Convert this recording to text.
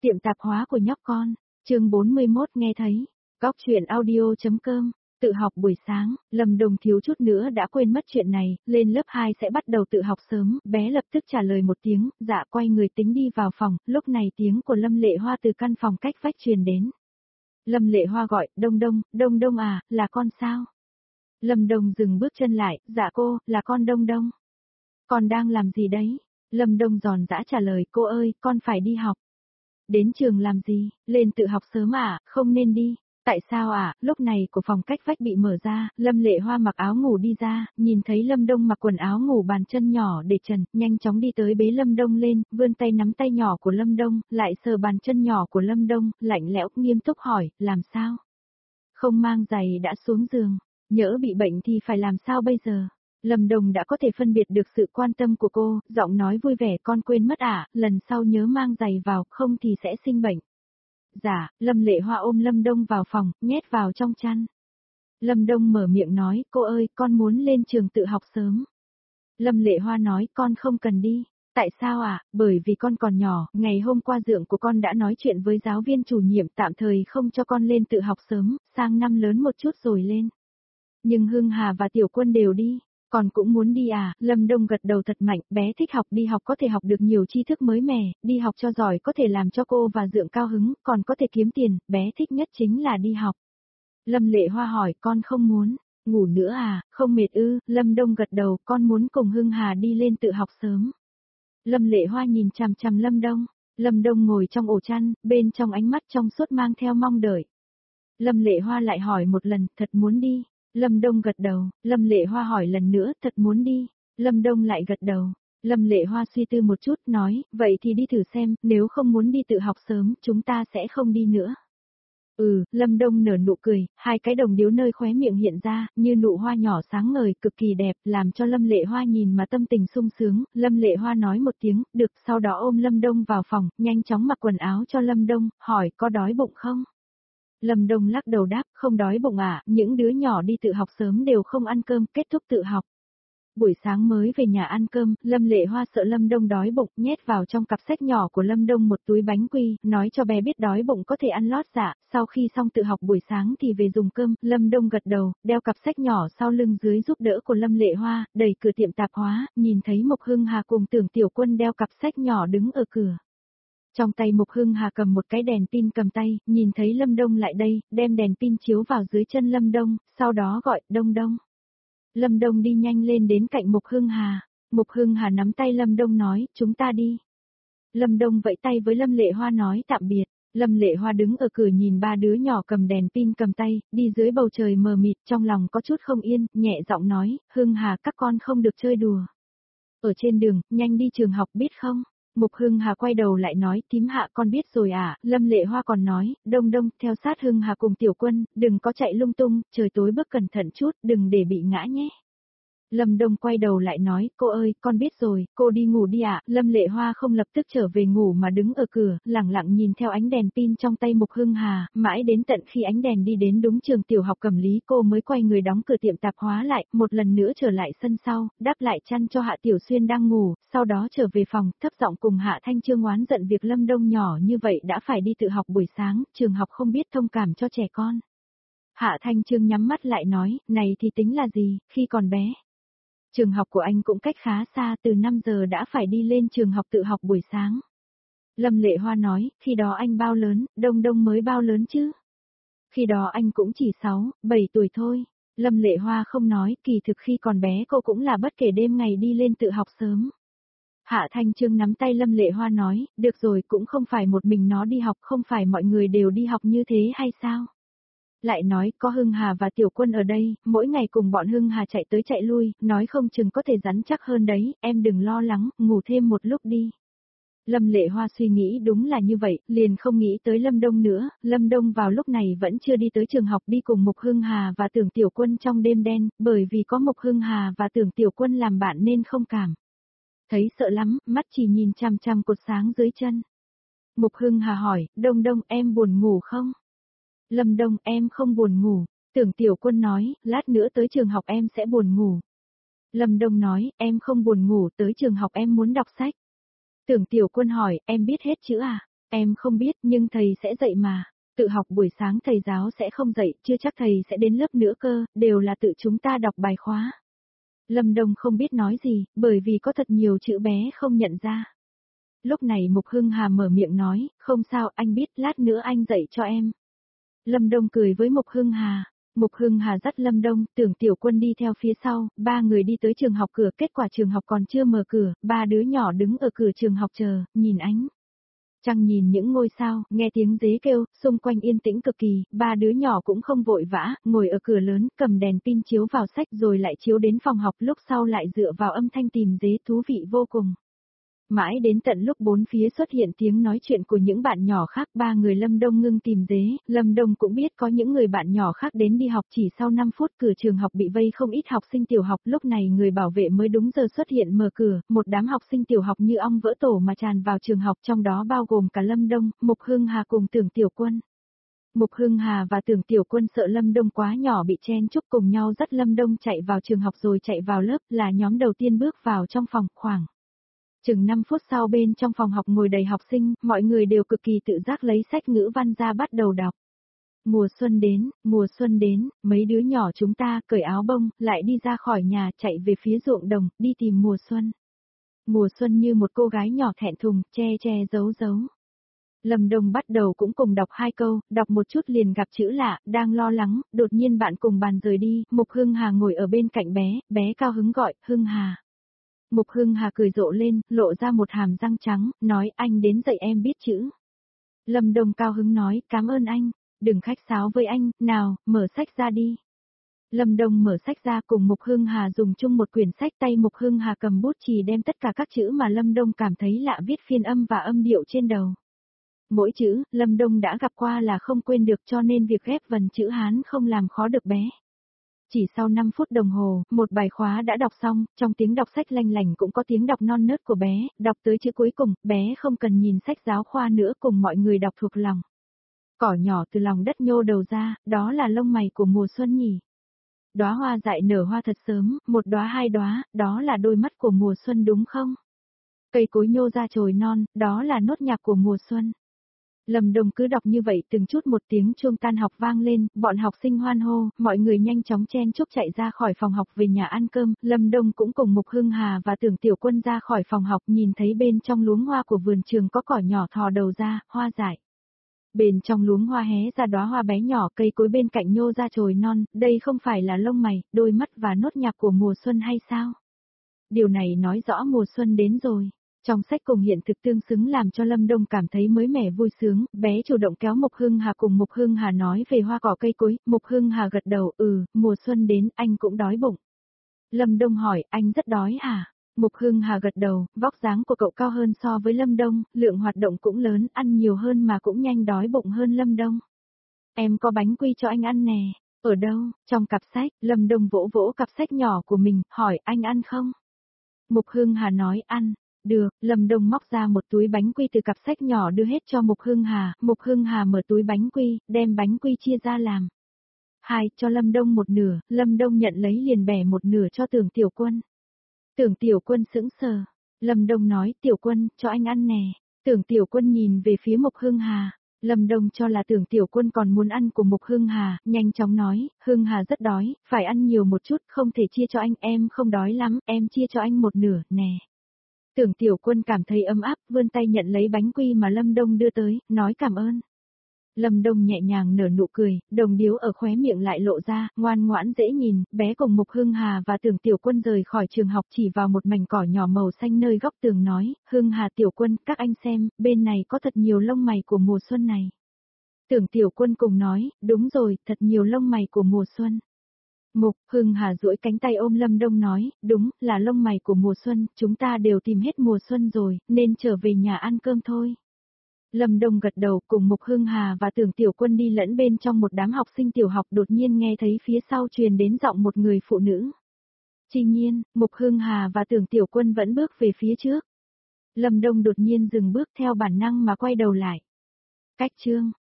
Tiệm tạp hóa của nhóc con, chương 41 nghe thấy, Cóc truyện audio.com, tự học buổi sáng, Lâm Đồng thiếu chút nữa đã quên mất chuyện này, lên lớp 2 sẽ bắt đầu tự học sớm, bé lập tức trả lời một tiếng, dạ quay người tính đi vào phòng, lúc này tiếng của Lâm Lệ Hoa từ căn phòng cách vách truyền đến. Lâm Lệ Hoa gọi, Đông Đông à, là con sao? Lâm Đồng dừng bước chân lại, dạ cô, là con Đông Đông. Con đang làm gì đấy? Lâm Đông giòn giã trả lời, cô ơi, con phải đi học. Đến trường làm gì, lên tự học sớm à, không nên đi. Tại sao à, lúc này của phòng cách vách bị mở ra, Lâm Lệ Hoa mặc áo ngủ đi ra, nhìn thấy Lâm Đông mặc quần áo ngủ bàn chân nhỏ để trần, nhanh chóng đi tới bế Lâm Đông lên, vươn tay nắm tay nhỏ của Lâm Đông, lại sờ bàn chân nhỏ của Lâm Đông, lạnh lẽo, nghiêm túc hỏi, làm sao? Không mang giày đã xuống giường, nhỡ bị bệnh thì phải làm sao bây giờ? Lâm Đồng đã có thể phân biệt được sự quan tâm của cô, giọng nói vui vẻ, con quên mất à, lần sau nhớ mang giày vào, không thì sẽ sinh bệnh. Dạ, Lâm Lệ Hoa ôm Lâm Đông vào phòng, nhét vào trong chăn. Lâm Đông mở miệng nói, cô ơi, con muốn lên trường tự học sớm. Lâm Lệ Hoa nói, con không cần đi. Tại sao ạ? Bởi vì con còn nhỏ, ngày hôm qua dượng của con đã nói chuyện với giáo viên chủ nhiệm tạm thời không cho con lên tự học sớm, sang năm lớn một chút rồi lên. Nhưng Hưng Hà và Tiểu Quân đều đi. Con cũng muốn đi à, Lâm Đông gật đầu thật mạnh, bé thích học, đi học có thể học được nhiều tri thức mới mẻ, đi học cho giỏi có thể làm cho cô và dượng cao hứng, còn có thể kiếm tiền, bé thích nhất chính là đi học. Lâm Lệ Hoa hỏi, con không muốn, ngủ nữa à, không mệt ư, Lâm Đông gật đầu, con muốn cùng Hưng Hà đi lên tự học sớm. Lâm Lệ Hoa nhìn chằm chằm Lâm Đông ngồi trong ổ chăn, bên trong ánh mắt trong suốt mang theo mong đợi. Lâm Lệ Hoa lại hỏi một lần, thật muốn đi. Lâm Đông gật đầu, Lâm Lệ Hoa hỏi lần nữa, thật muốn đi. Lâm Đông lại gật đầu. Lâm Lệ Hoa suy tư một chút, nói, vậy thì đi thử xem, nếu không muốn đi tự học sớm, chúng ta sẽ không đi nữa. Lâm Đông nở nụ cười, hai cái đồng điếu nơi khóe miệng hiện ra, như nụ hoa nhỏ sáng ngời, cực kỳ đẹp, làm cho Lâm Lệ Hoa nhìn mà tâm tình sung sướng. Lâm Lệ Hoa nói một tiếng, được, sau đó ôm Lâm Đông vào phòng, nhanh chóng mặc quần áo cho Lâm Đông, hỏi, có đói bụng không? Lâm Đông lắc đầu đáp, không đói bụng à, những đứa nhỏ đi tự học sớm đều không ăn cơm, kết thúc tự học. Buổi sáng mới về nhà ăn cơm, Lâm Lệ Hoa sợ Lâm Đông đói bụng, nhét vào trong cặp sách nhỏ của Lâm Đông một túi bánh quy, nói cho bé biết đói bụng có thể ăn lót dạ, sau khi xong tự học buổi sáng thì về dùng cơm, Lâm Đông gật đầu, đeo cặp sách nhỏ sau lưng dưới giúp đỡ của Lâm Lệ Hoa, đẩy cửa tiệm tạp hóa, nhìn thấy Mộc Hưng Hà cùng Tưởng Tiểu Quân đeo cặp sách nhỏ đứng ở cửa. Trong tay Mộc Hưng Hà cầm một cái đèn pin cầm tay, nhìn thấy Lâm Đông lại đây, đem đèn pin chiếu vào dưới chân Lâm Đông, sau đó gọi, Đông Đông. Lâm Đông đi nhanh lên đến cạnh Mộc Hưng Hà. Mộc Hưng Hà nắm tay Lâm Đông nói, chúng ta đi. Lâm Đông vẫy tay với Lâm Lệ Hoa nói tạm biệt. Lâm Lệ Hoa đứng ở cửa nhìn ba đứa nhỏ cầm đèn pin cầm tay, đi dưới bầu trời mờ mịt, trong lòng có chút không yên, nhẹ giọng nói, Hưng Hà các con không được chơi đùa. Ở trên đường, nhanh đi trường học biết không? Mục Hưng Hà quay đầu lại nói, Tím Hạ con biết rồi à, Lâm Lệ Hoa còn nói, Đông Đông, theo sát Hưng Hà cùng Tiểu Quân, đừng có chạy lung tung, trời tối bước cẩn thận chút, đừng để bị ngã nhé. Lâm Đông quay đầu lại nói, cô ơi, con biết rồi, cô đi ngủ đi ạ. Lâm Lệ Hoa không lập tức trở về ngủ mà đứng ở cửa, lẳng lặng nhìn theo ánh đèn pin trong tay Mục Hưng Hà, mãi đến tận khi ánh đèn đi đến đúng trường tiểu học Cẩm Lý cô mới quay người đóng cửa tiệm tạp hóa lại, một lần nữa trở lại sân sau, đáp lại chăn cho Hạ Tiểu Xuyên đang ngủ, sau đó trở về phòng, thấp giọng cùng Hạ Thanh Trương oán giận việc Lâm Đông nhỏ như vậy đã phải đi tự học buổi sáng, trường học không biết thông cảm cho trẻ con. Hạ Thanh Trương nhắm mắt lại nói, này thì tính là gì, khi còn bé. Trường học của anh cũng cách khá xa, từ 5 giờ đã phải đi lên trường học tự học buổi sáng. Lâm Lệ Hoa nói, khi đó anh bao lớn, Đông Đông mới bao lớn chứ? Khi đó anh cũng chỉ 6, 7 tuổi thôi. Lâm Lệ Hoa không nói, kỳ thực khi còn bé cô cũng là bất kể đêm ngày đi lên tự học sớm. Hạ Thanh Trương nắm tay Lâm Lệ Hoa nói, được rồi cũng không phải một mình nó đi học, không phải mọi người đều đi học như thế hay sao? Lại nói, có Hưng Hà và Tiểu Quân ở đây, mỗi ngày cùng bọn Hưng Hà chạy tới chạy lui, nói không chừng có thể rắn chắc hơn đấy, em đừng lo lắng, ngủ thêm một lúc đi. Lâm Lệ Hoa suy nghĩ đúng là như vậy, liền không nghĩ tới Lâm Đông nữa, Lâm Đông vào lúc này vẫn chưa đi tới trường học đi cùng Mộc Hưng Hà và Tưởng Tiểu Quân trong đêm đen, bởi vì có Mộc Hưng Hà và Tưởng Tiểu Quân làm bạn nên không cảm. Thấy sợ lắm, mắt chỉ nhìn chằm chằm cột sáng dưới chân. Mộc Hưng Hà hỏi, Đông Đông em buồn ngủ không? Lâm Đông em không buồn ngủ, Tưởng Tiểu Quân nói, lát nữa tới trường học em sẽ buồn ngủ. Lâm Đông nói, em không buồn ngủ, tới trường học em muốn đọc sách. Tưởng Tiểu Quân hỏi, em biết hết chữ à? Em không biết nhưng thầy sẽ dạy mà. Tự học buổi sáng thầy giáo sẽ không dạy, chưa chắc thầy sẽ đến lớp nữa cơ, đều là tự chúng ta đọc bài khóa. Lâm Đông không biết nói gì, bởi vì có thật nhiều chữ bé không nhận ra. Lúc này Mục Hưng Hà mở miệng nói, không sao anh biết lát nữa anh dạy cho em. Lâm Đông cười với Mục Hưng Hà. Mục Hưng Hà dắt Lâm Đông, Tưởng Tiểu Quân đi theo phía sau, ba người đi tới trường học cửa, kết quả trường học còn chưa mở cửa, ba đứa nhỏ đứng ở cửa trường học chờ, nhìn ánh trăng nhìn những ngôi sao, nghe tiếng dế kêu, xung quanh yên tĩnh cực kỳ, ba đứa nhỏ cũng không vội vã, ngồi ở cửa lớn, cầm đèn pin chiếu vào sách rồi lại chiếu đến phòng học, lúc sau lại dựa vào âm thanh tìm dế thú vị vô cùng. Mãi đến tận lúc bốn phía xuất hiện tiếng nói chuyện của những bạn nhỏ khác, ba người Lâm Đông ngưng tìm dế, Lâm Đông cũng biết có những người bạn nhỏ khác đến đi học, chỉ sau 5 phút cửa trường học bị vây không ít học sinh tiểu học, lúc này người bảo vệ mới đúng giờ xuất hiện mở cửa, một đám học sinh tiểu học như ong vỡ tổ mà tràn vào trường học, trong đó bao gồm cả Lâm Đông, Mục Hưng Hà cùng Tưởng Tiểu Quân. Mục Hưng Hà và Tưởng Tiểu Quân sợ Lâm Đông quá nhỏ bị chen chúc, cùng nhau dắt Lâm Đông chạy vào trường học rồi chạy vào lớp, là nhóm đầu tiên bước vào trong phòng, khoảng chừng 5 phút sau bên trong phòng học ngồi đầy học sinh, mọi người đều cực kỳ tự giác lấy sách ngữ văn ra bắt đầu đọc. Mùa xuân đến, mấy đứa nhỏ chúng ta cởi áo bông, lại đi ra khỏi nhà chạy về phía ruộng đồng, đi tìm mùa xuân. Mùa xuân như một cô gái nhỏ thẹn thùng, che che giấu giấu. Lâm Đông bắt đầu cũng cùng đọc 2 câu, đọc một chút liền gặp chữ lạ, đang lo lắng, đột nhiên bạn cùng bàn rời đi, Mục Hưng Hà ngồi ở bên cạnh bé, bé cao hứng gọi, Hưng Hà. Mục Hưng Hà cười rộ lên, lộ ra một hàm răng trắng, nói anh đến dạy em biết chữ. Lâm Đông cao hứng nói, cảm ơn anh, đừng khách sáo với anh, nào, mở sách ra đi. Lâm Đông mở sách ra cùng Mục Hưng Hà dùng chung một quyển sách, tay Mục Hưng Hà cầm bút chì đem tất cả các chữ mà Lâm Đông cảm thấy lạ viết phiên âm và âm điệu trên đầu. Mỗi chữ, Lâm Đông đã gặp qua là không quên được, cho nên việc ghép vần chữ Hán không làm khó được bé. Chỉ sau 5 phút đồng hồ, một bài khóa đã đọc xong, trong tiếng đọc sách lanh lành cũng có tiếng đọc non nớt của bé, đọc tới chữ cuối cùng, bé không cần nhìn sách giáo khoa nữa, cùng mọi người đọc thuộc lòng. Cỏ nhỏ từ lòng đất nhô đầu ra, đó là lông mày của mùa xuân nhỉ. Đóa hoa dại nở hoa thật sớm, một đóa 2 đóa, đó là đôi mắt của mùa xuân đúng không? Cây cối nhô ra chồi non, đó là nốt nhạc của mùa xuân. Lâm Đông cứ đọc như vậy, từng chút một tiếng chuông tan học vang lên, bọn học sinh hoan hô, mọi người nhanh chóng chen chúc chạy ra khỏi phòng học về nhà ăn cơm, Lâm Đông cũng cùng Mục Hưng Hà và Tưởng Tiểu Quân ra khỏi phòng học, nhìn thấy bên trong luống hoa của vườn trường có cỏ nhỏ thò đầu ra, hoa dại. Bên trong luống hoa hé ra đóa hoa bé nhỏ, cây cối bên cạnh nhô ra chồi non, đây không phải là lông mày, đôi mắt và nốt nhạc của mùa xuân hay sao? Điều này nói rõ mùa xuân đến rồi. Trong sách cùng hiện thực tương xứng làm cho Lâm Đông cảm thấy mới mẻ vui sướng, bé chủ động kéo Mục Hưng Hà cùng Mục Hưng Hà nói về hoa cỏ cây cối, Mục Hưng Hà gật đầu, mùa xuân đến, anh cũng đói bụng. Lâm Đông hỏi, anh rất đói hả? Mục Hưng Hà gật đầu, vóc dáng của cậu cao hơn so với Lâm Đông, lượng hoạt động cũng lớn, ăn nhiều hơn mà cũng nhanh đói bụng hơn Lâm Đông. Em có bánh quy cho anh ăn nè, ở đâu? Trong cặp sách, Lâm Đông vỗ vỗ cặp sách nhỏ của mình, hỏi anh ăn không? Mục Hưng Hà nói ăn. Được, Lâm Đông móc ra một túi bánh quy từ cặp sách nhỏ đưa hết cho Mục Hưng Hà mở túi bánh quy, đem bánh quy chia ra làm 2, cho Lâm Đông một nửa, Lâm Đông nhận lấy liền bẻ một nửa cho Tưởng Tiểu Quân. Tưởng Tiểu Quân sững sờ, Lâm Đông nói, Tiểu Quân, cho anh ăn nè. Tưởng Tiểu Quân nhìn về phía Mục Hưng Hà, Lâm Đông cho là Tưởng Tiểu Quân còn muốn ăn của Mục Hưng Hà, nhanh chóng nói, Hưng Hà rất đói, phải ăn nhiều một chút, không thể chia cho anh, em không đói lắm, em chia cho anh một nửa, nè. Tưởng Tiểu Quân cảm thấy ấm áp, vươn tay nhận lấy bánh quy mà Lâm Đông đưa tới, nói cảm ơn. Lâm Đông nhẹ nhàng nở nụ cười, đồng điếu ở khóe miệng lại lộ ra, ngoan ngoãn dễ nhìn, bé cùng Mục Hưng Hà và Tưởng Tiểu Quân rời khỏi trường học chỉ vào một mảnh cỏ nhỏ màu xanh nơi góc tường nói, Hưng Hà Tiểu Quân, các anh xem, bên này có thật nhiều lông mày của mùa xuân này. Tưởng Tiểu Quân cùng nói, đúng rồi, thật nhiều lông mày của mùa xuân. Mục Hưng Hà duỗi cánh tay ôm Lâm Đông nói, đúng, là lông mày của mùa xuân, chúng ta đều tìm hết mùa xuân rồi, nên trở về nhà ăn cơm thôi. Lâm Đông gật đầu, cùng Mục Hưng Hà và Tưởng Tiểu Quân đi lẫn bên trong một đám học sinh tiểu học, đột nhiên nghe thấy phía sau truyền đến giọng một người phụ nữ. Chi Nhiên, Mục Hưng Hà và Tưởng Tiểu Quân vẫn bước về phía trước. Lâm Đông đột nhiên dừng bước theo bản năng mà quay đầu lại. Cách chương